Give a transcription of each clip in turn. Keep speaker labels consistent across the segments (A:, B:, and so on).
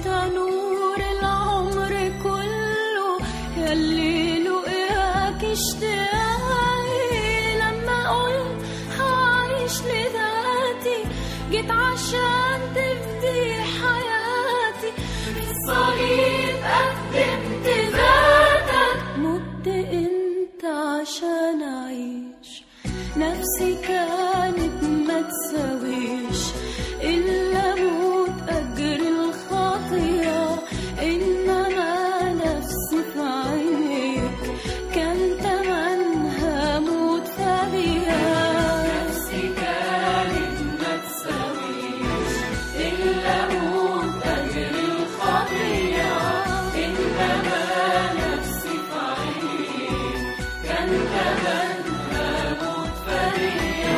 A: نور العمر كله، ياللي لقياك اشتياقي. لما قلت هعيش لذاتي، جيت عشان تفدي حياتي. في الصليب قدمت ذاتك، مت انت عشان اعيش. نفسي كانت ما تساويش إلا موت أجر الخطية، إنما نفسي في عينيك كان تمنها موت فدية. نفسي كانت ما تساويش إلا موت أجر الخطية، إنما نفسي في عينيك كان تمنها موت فدية.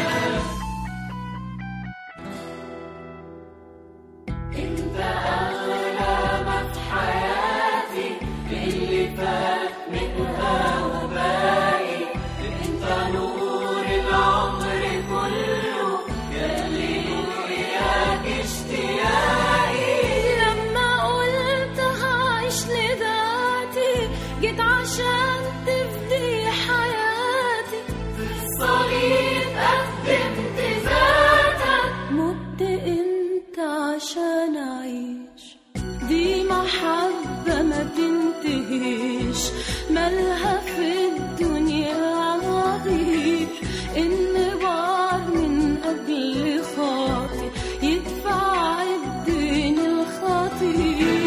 A: انت اغلى ما في حياتي، اللي فات منها وباقي. انت نور العمر كله، ياللي لقياك اشتياقي. لما قلت هعيش لذاتي، جيت عشان تفدي حياتي. في الصليب قدمت ذاتك، مت انت عشان اعيش. دي محبة ما تنتهيش، مالها في الدنيا نظير. ان بار من اجل خاطر يدفع الدين الخطير.